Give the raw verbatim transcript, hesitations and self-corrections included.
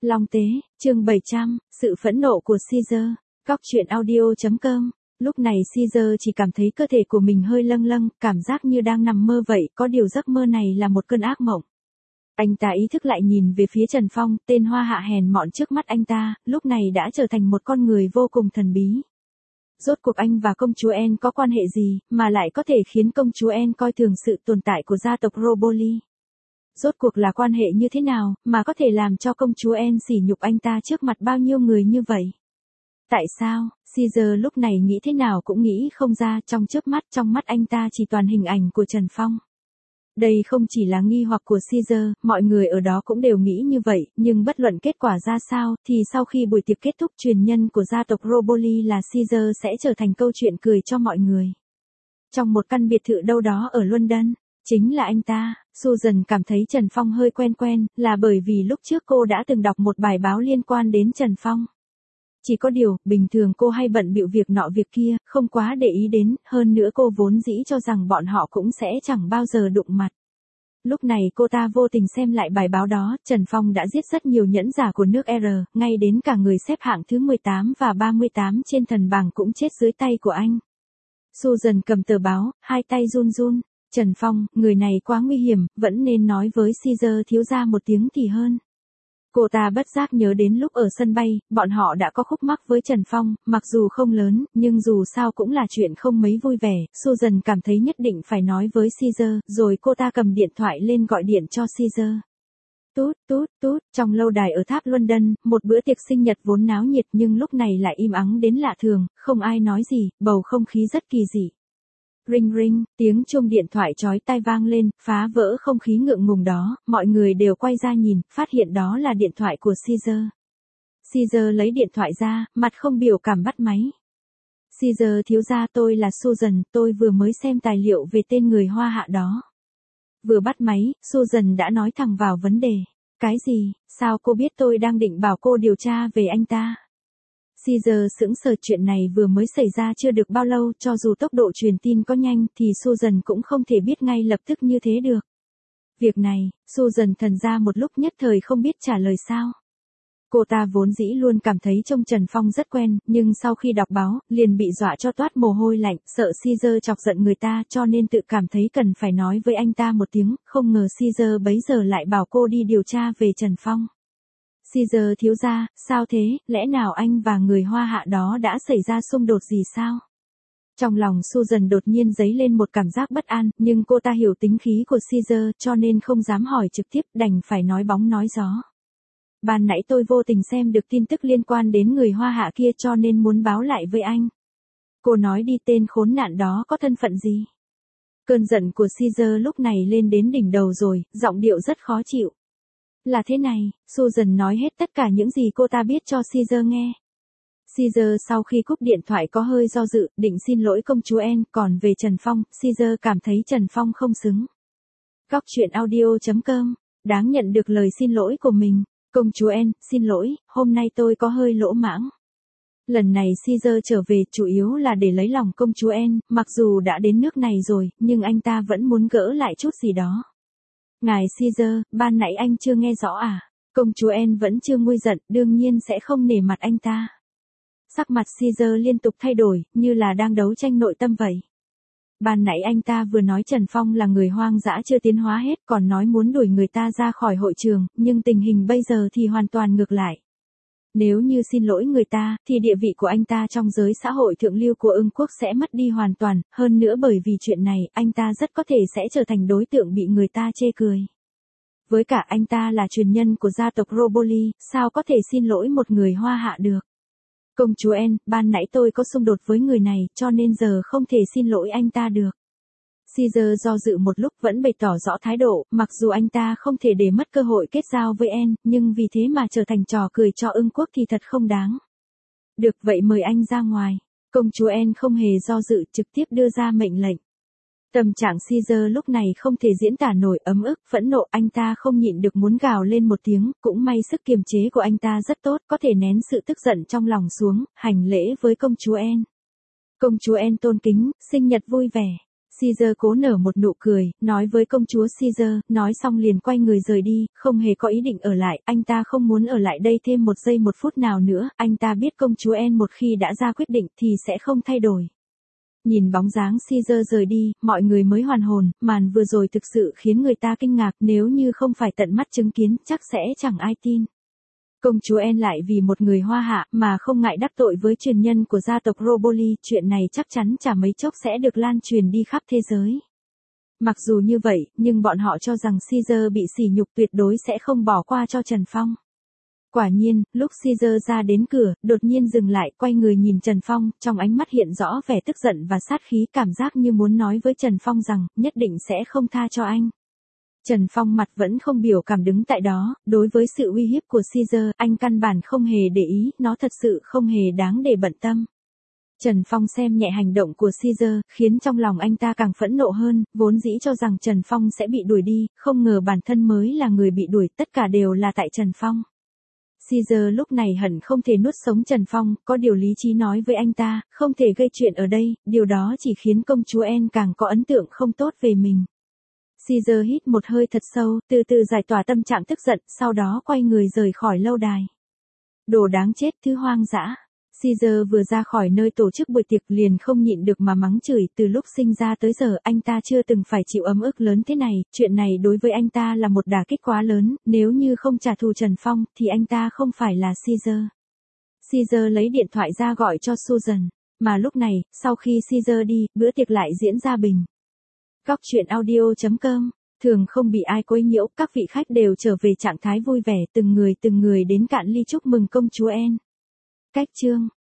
Long Tế, chương bảy trăm, sự phẫn nộ của Caesar. Cóc truyện audio chấm com. Lúc này Caesar chỉ cảm thấy cơ thể của mình hơi lâng lâng, cảm giác như đang nằm mơ vậy, có điều giấc mơ này là một cơn ác mộng. Anh ta ý thức lại nhìn về phía Trần Phong, tên hoa hạ hèn mọn trước mắt anh ta, lúc này đã trở thành một con người vô cùng thần bí. Rốt cuộc anh và công chúa Anne có quan hệ gì, mà lại có thể khiến công chúa Anne coi thường sự tồn tại của gia tộc Roboli? Rốt cuộc là quan hệ như thế nào, mà có thể làm cho công chúa Anne sỉ nhục anh ta trước mặt bao nhiêu người như vậy? Tại sao? Caesar lúc này nghĩ thế nào cũng nghĩ không ra, trong chớp mắt trong mắt anh ta chỉ toàn hình ảnh của Trần Phong. Đây không chỉ là nghi hoặc của Caesar, mọi người ở đó cũng đều nghĩ như vậy, nhưng bất luận kết quả ra sao, thì sau khi buổi tiệc kết thúc truyền nhân của gia tộc Roboli là Caesar sẽ trở thành câu chuyện cười cho mọi người. Trong một căn biệt thự đâu đó ở London, chính là anh ta. Susan cảm thấy Trần Phong hơi quen quen, là bởi vì lúc trước cô đã từng đọc một bài báo liên quan đến Trần Phong. Chỉ có điều, bình thường cô hay bận bịu việc nọ việc kia, không quá để ý đến, hơn nữa cô vốn dĩ cho rằng bọn họ cũng sẽ chẳng bao giờ đụng mặt. Lúc này cô ta vô tình xem lại bài báo đó, Trần Phong đã giết rất nhiều nhẫn giả của nước R, ngay đến cả người xếp hạng thứ mười tám và ba mươi tám trên thần bảng cũng chết dưới tay của anh. Susan cầm tờ báo, hai tay run run. Trần Phong, người này quá nguy hiểm, vẫn nên nói với Caesar thiếu gia một tiếng thì hơn. Cô ta bất giác nhớ đến lúc ở sân bay, bọn họ đã có khúc mắc với Trần Phong, mặc dù không lớn, nhưng dù sao cũng là chuyện không mấy vui vẻ. Susan cảm thấy nhất định phải nói với Caesar, rồi cô ta cầm điện thoại lên gọi điện cho Caesar. Tút, tút, tút, trong lâu đài ở tháp London, một bữa tiệc sinh nhật vốn náo nhiệt nhưng lúc này lại im ắng đến lạ thường, không ai nói gì, bầu không khí rất kỳ dị. Ring ring, tiếng chuông điện thoại chói tai vang lên, phá vỡ không khí ngượng ngùng đó, mọi người đều quay ra nhìn, phát hiện đó là điện thoại của Caesar. Caesar lấy điện thoại ra, mặt không biểu cảm bắt máy. Caesar thiếu gia, tôi là Susan, tôi vừa mới xem tài liệu về tên người hoa hạ đó. Vừa bắt máy, Susan đã nói thẳng vào vấn đề. Cái gì, sao cô biết tôi đang định bảo cô điều tra về anh ta? Caesar sững sờ, chuyện này vừa mới xảy ra chưa được bao lâu, cho dù tốc độ truyền tin có nhanh thì Susan cũng không thể biết ngay lập tức như thế được. Việc này, Susan thần ra một lúc nhất thời không biết trả lời sao. Cô ta vốn dĩ luôn cảm thấy trông Trần Phong rất quen, nhưng sau khi đọc báo, liền bị dọa cho toát mồ hôi lạnh, sợ Caesar chọc giận người ta cho nên tự cảm thấy cần phải nói với anh ta một tiếng, không ngờ Caesar bấy giờ lại bảo cô đi điều tra về Trần Phong. Caesar thiếu gia, sao thế, lẽ nào anh và người hoa hạ đó đã xảy ra xung đột gì sao? Trong lòng Susan đột nhiên dấy lên một cảm giác bất an, nhưng cô ta hiểu tính khí của Caesar cho nên không dám hỏi trực tiếp, đành phải nói bóng nói gió. Ban nãy tôi vô tình xem được tin tức liên quan đến người hoa hạ kia cho nên muốn báo lại với anh. Cô nói đi, tên khốn nạn đó có thân phận gì? Cơn giận của Caesar lúc này lên đến đỉnh đầu rồi, giọng điệu rất khó chịu. Là thế này, Susan nói hết tất cả những gì cô ta biết cho Caesar nghe. Caesar sau khi cúp điện thoại có hơi do dự, định xin lỗi công chúa Anne, còn về Trần Phong, Caesar cảm thấy Trần Phong không xứng. Cóc truyện audio chấm com, đáng nhận được lời xin lỗi của mình. Công chúa Anne, xin lỗi, hôm nay tôi có hơi lỗ mãng. Lần này Caesar trở về chủ yếu là để lấy lòng công chúa Anne, mặc dù đã đến nước này rồi, nhưng anh ta vẫn muốn gỡ lại chút gì đó. Ngài Caesar, ban nãy anh chưa nghe rõ à? Công chúa Anne vẫn chưa nguôi giận, đương nhiên sẽ không nể mặt anh ta. Sắc mặt Caesar liên tục thay đổi, như là đang đấu tranh nội tâm vậy. Ban nãy anh ta vừa nói Trần Phong là người hoang dã chưa tiến hóa hết, còn nói muốn đuổi người ta ra khỏi hội trường, nhưng tình hình bây giờ thì hoàn toàn ngược lại. Nếu như xin lỗi người ta, thì địa vị của anh ta trong giới xã hội thượng lưu của Ưng quốc sẽ mất đi hoàn toàn, hơn nữa bởi vì chuyện này, anh ta rất có thể sẽ trở thành đối tượng bị người ta chê cười. Với cả anh ta là truyền nhân của gia tộc Roboli, sao có thể xin lỗi một người hoa hạ được? Công chúa Anne, ban nãy tôi có xung đột với người này, cho nên giờ không thể xin lỗi anh ta được. Caesar do dự một lúc vẫn bày tỏ rõ thái độ, mặc dù anh ta không thể để mất cơ hội kết giao với Anne, nhưng vì thế mà trở thành trò cười cho Ưng quốc thì thật không đáng. Được vậy mời anh ra ngoài. Công chúa Anne không hề do dự, trực tiếp đưa ra mệnh lệnh. Tâm trạng Caesar lúc này không thể diễn tả nổi, ấm ức, phẫn nộ, anh ta không nhịn được muốn gào lên một tiếng, cũng may sức kiềm chế của anh ta rất tốt, có thể nén sự tức giận trong lòng xuống, hành lễ với công chúa Anne. Công chúa Anne tôn kính, sinh nhật vui vẻ. Caesar cố nở một nụ cười, nói với công chúa Caesar, nói xong liền quay người rời đi, không hề có ý định ở lại, anh ta không muốn ở lại đây thêm một giây một phút nào nữa, anh ta biết công chúa Anne một khi đã ra quyết định thì sẽ không thay đổi. Nhìn bóng dáng Caesar rời đi, mọi người mới hoàn hồn, màn vừa rồi thực sự khiến người ta kinh ngạc, nếu như không phải tận mắt chứng kiến, chắc sẽ chẳng ai tin. Công chúa Anne lại vì một người Hoa Hạ mà không ngại đắc tội với truyền nhân của gia tộc Roboli, chuyện này chắc chắn chả mấy chốc sẽ được lan truyền đi khắp thế giới. Mặc dù như vậy, nhưng bọn họ cho rằng Caesar bị sỉ nhục tuyệt đối sẽ không bỏ qua cho Trần Phong. Quả nhiên, lúc Caesar ra đến cửa, đột nhiên dừng lại, quay người nhìn Trần Phong, trong ánh mắt hiện rõ vẻ tức giận và sát khí, cảm giác như muốn nói với Trần Phong rằng, nhất định sẽ không tha cho anh. Trần Phong mặt vẫn không biểu cảm đứng tại đó, đối với sự uy hiếp của Caesar, anh căn bản không hề để ý, nó thật sự không hề đáng để bận tâm. Trần Phong xem nhẹ hành động của Caesar, khiến trong lòng anh ta càng phẫn nộ hơn, vốn dĩ cho rằng Trần Phong sẽ bị đuổi đi, không ngờ bản thân mới là người bị đuổi, tất cả đều là tại Trần Phong. Caesar lúc này hận không thể nuốt sống Trần Phong, có điều lý trí nói với anh ta, không thể gây chuyện ở đây, điều đó chỉ khiến công chúa Anne càng có ấn tượng không tốt về mình. Caesar hít một hơi thật sâu, từ từ giải tỏa tâm trạng tức giận, sau đó quay người rời khỏi lâu đài. Đồ đáng chết, thứ hoang dã. Caesar vừa ra khỏi nơi tổ chức buổi tiệc liền không nhịn được mà mắng chửi, từ lúc sinh ra tới giờ anh ta chưa từng phải chịu ấm ức lớn thế này, chuyện này đối với anh ta là một đả kích quá lớn, nếu như không trả thù Trần Phong thì anh ta không phải là Caesar. Caesar lấy điện thoại ra gọi cho Susan, mà lúc này, sau khi Caesar đi, bữa tiệc lại diễn ra bình. Góc truyện audio chấm com, thường không bị ai quấy nhiễu, các vị khách đều trở về trạng thái vui vẻ, từng người từng người đến cạn ly chúc mừng công chúa Anne. Cách chương